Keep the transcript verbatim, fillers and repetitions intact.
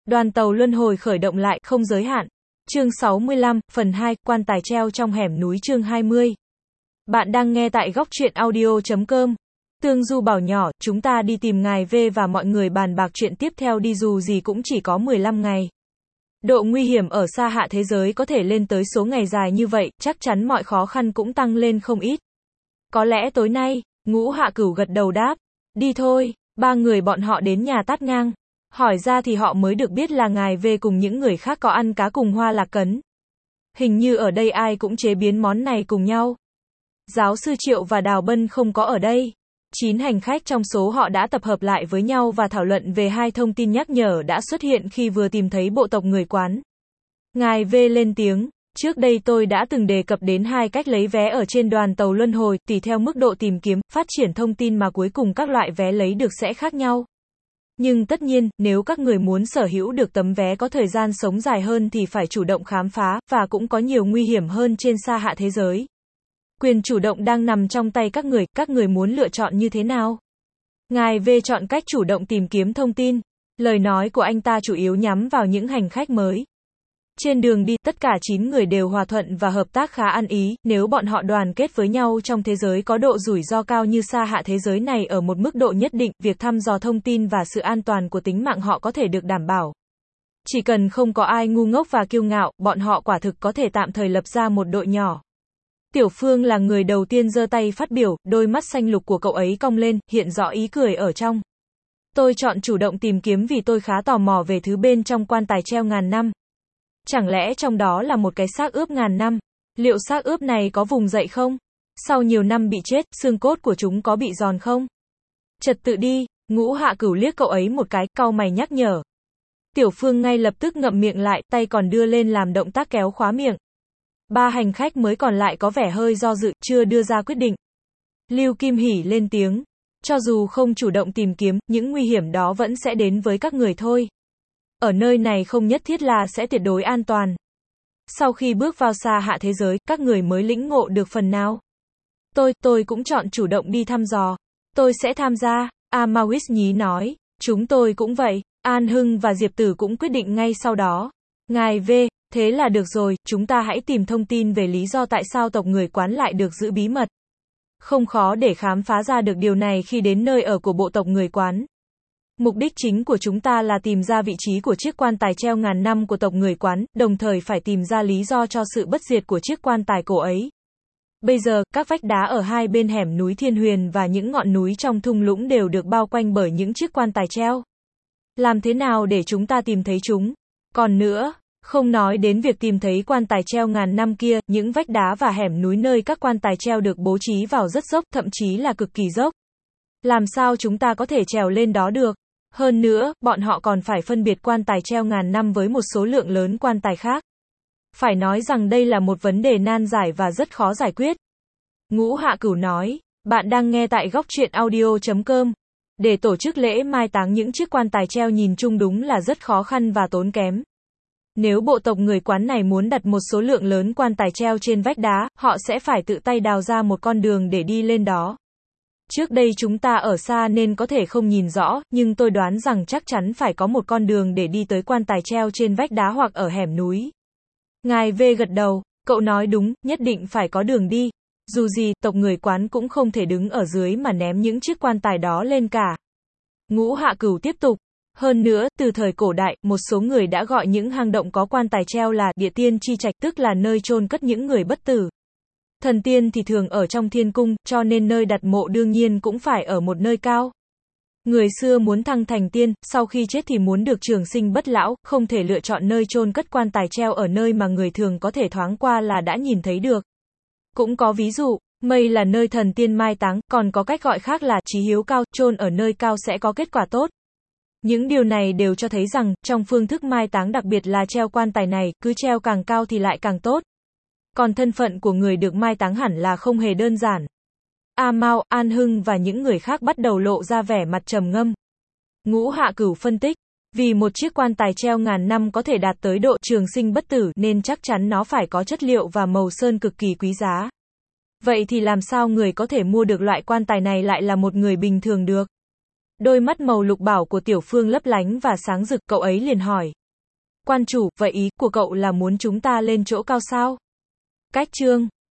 Đoàn tàu luân hồi khởi động lại, không giới hạn. Chương sáu mươi lăm, phần hai, quan tài treo trong hẻm núi chương hai mươi. Bạn đang nghe tại góc truyện audio chấm com. Tương Du bảo nhỏ, chúng ta đi tìm ngài V và mọi người bàn bạc chuyện tiếp theo đi, dù gì cũng chỉ có mười lăm ngày. Độ nguy hiểm ở xa hạ thế giới có thể lên tới số ngày dài như vậy, chắc chắn mọi khó khăn cũng tăng lên không ít. Có lẽ tối nay, Ngũ Hạ Cửu gật đầu đáp. Đi thôi. Ba người bọn họ đến nhà Tát Ngang. Hỏi ra thì họ mới được biết là ngài V cùng những người khác có ăn cá cùng Hoa Lạc Cấn. Hình như ở đây ai cũng chế biến món này cùng nhau. Giáo sư Triệu và Đào Bân không có ở đây. Chín hành khách trong số họ đã tập hợp lại với nhau và thảo luận về hai thông tin nhắc nhở đã xuất hiện khi vừa tìm thấy bộ tộc người Quán. Ngài V lên tiếng. Trước đây tôi đã từng đề cập đến hai cách lấy vé ở trên đoàn tàu luân hồi, tùy theo mức độ tìm kiếm, phát triển thông tin mà cuối cùng các loại vé lấy được sẽ khác nhau. Nhưng tất nhiên, nếu các người muốn sở hữu được tấm vé có thời gian sống dài hơn thì phải chủ động khám phá, và cũng có nhiều nguy hiểm hơn trên xa hạ thế giới. Quyền chủ động đang nằm trong tay các người, các người muốn lựa chọn như thế nào? Ngài V chọn cách chủ động tìm kiếm thông tin. Lời nói của anh ta chủ yếu nhắm vào những hành khách mới. Trên đường đi, tất cả chín người đều hòa thuận và hợp tác khá ăn ý, nếu bọn họ đoàn kết với nhau trong thế giới có độ rủi ro cao như xa hạ thế giới này ở một mức độ nhất định, việc thăm dò thông tin và sự an toàn của tính mạng họ có thể được đảm bảo. Chỉ cần không có ai ngu ngốc và kiêu ngạo, bọn họ quả thực có thể tạm thời lập ra một đội nhỏ. Tiểu Phương là người đầu tiên giơ tay phát biểu, đôi mắt xanh lục của cậu ấy cong lên, hiện rõ ý cười ở trong. Tôi chọn chủ động tìm kiếm vì tôi khá tò mò về thứ bên trong quan tài treo ngàn năm. Chẳng lẽ trong đó là một cái xác ướp ngàn năm? Liệu xác ướp này có vùng dậy không? Sau nhiều năm bị chết, xương cốt của chúng có bị giòn không? Trật tự đi. Ngũ Hạ Cửu liếc cậu ấy một cái, cau mày nhắc nhở. Tiểu Phương ngay lập tức ngậm miệng lại, tay còn đưa lên làm động tác kéo khóa miệng. Ba hành khách mới còn lại có vẻ hơi do dự, chưa đưa ra quyết định. Lưu Kim Hỉ lên tiếng. Cho dù không chủ động tìm kiếm, những nguy hiểm đó vẫn sẽ đến với các người thôi. Ở nơi này không nhất thiết là sẽ tuyệt đối an toàn. Sau khi bước vào xa hạ thế giới, các người mới lĩnh ngộ được phần nào. Tôi, tôi cũng chọn chủ động đi thăm dò. Tôi sẽ tham gia. Amawis nhí nói. Chúng tôi cũng vậy. An Hưng và Diệp Tử cũng quyết định ngay sau đó. Ngài V, thế là được rồi, chúng ta hãy tìm thông tin về lý do tại sao tộc người Quán lại được giữ bí mật. Không khó để khám phá ra được điều này khi đến nơi ở của bộ tộc người Quán. Mục đích chính của chúng ta là tìm ra vị trí của chiếc quan tài treo ngàn năm của tộc người Quán, đồng thời phải tìm ra lý do cho sự bất diệt của chiếc quan tài cổ ấy. Bây giờ, các vách đá ở hai bên hẻm núi Thiên Huyền và những ngọn núi trong thung lũng đều được bao quanh bởi những chiếc quan tài treo. Làm thế nào để chúng ta tìm thấy chúng? Còn nữa, không nói đến việc tìm thấy quan tài treo ngàn năm kia, những vách đá và hẻm núi nơi các quan tài treo được bố trí vào rất dốc, thậm chí là cực kỳ dốc. Làm sao chúng ta có thể trèo lên đó được? Hơn nữa, bọn họ còn phải phân biệt quan tài treo ngàn năm với một số lượng lớn quan tài khác. Phải nói rằng đây là một vấn đề nan giải và rất khó giải quyết. Ngũ Hạ Cửu nói, bạn đang nghe tại góc truyện audio chấm com. Để tổ chức lễ mai táng những chiếc quan tài treo nhìn chung đúng là rất khó khăn và tốn kém. Nếu bộ tộc người Quán này muốn đặt một số lượng lớn quan tài treo trên vách đá, họ sẽ phải tự tay đào ra một con đường để đi lên đó. Trước đây chúng ta ở xa nên có thể không nhìn rõ, nhưng tôi đoán rằng chắc chắn phải có một con đường để đi tới quan tài treo trên vách đá hoặc ở hẻm núi. Ngài V gật đầu, cậu nói đúng, nhất định phải có đường đi. Dù gì, tộc người Quán cũng không thể đứng ở dưới mà ném những chiếc quan tài đó lên cả. Ngũ Hạ Cửu tiếp tục. Hơn nữa, từ thời cổ đại, một số người đã gọi những hang động có quan tài treo là địa tiên chi trạch, tức là nơi chôn cất những người bất tử. Thần tiên thì thường ở trong thiên cung, cho nên nơi đặt mộ đương nhiên cũng phải ở một nơi cao. Người xưa muốn thăng thành tiên, sau khi chết thì muốn được trường sinh bất lão, không thể lựa chọn nơi chôn cất quan tài treo ở nơi mà người thường có thể thoáng qua là đã nhìn thấy được. Cũng có ví dụ, mây là nơi thần tiên mai táng, còn có cách gọi khác là chí hiếu cao, chôn ở nơi cao sẽ có kết quả tốt. Những điều này đều cho thấy rằng, trong phương thức mai táng đặc biệt là treo quan tài này, cứ treo càng cao thì lại càng tốt. Còn thân phận của người được mai táng hẳn là không hề đơn giản. A Mao, An Hưng và những người khác bắt đầu lộ ra vẻ mặt trầm ngâm. Ngũ Hạ Cửu phân tích, vì một chiếc quan tài treo ngàn năm có thể đạt tới độ trường sinh bất tử nên chắc chắn nó phải có chất liệu và màu sơn cực kỳ quý giá. Vậy thì làm sao người có thể mua được loại quan tài này lại là một người bình thường được? Đôi mắt màu lục bảo của Tiểu Phương lấp lánh và sáng rực, cậu ấy liền hỏi. Quan chủ, vậy ý của cậu là muốn chúng ta lên chỗ cao sao? Cách chương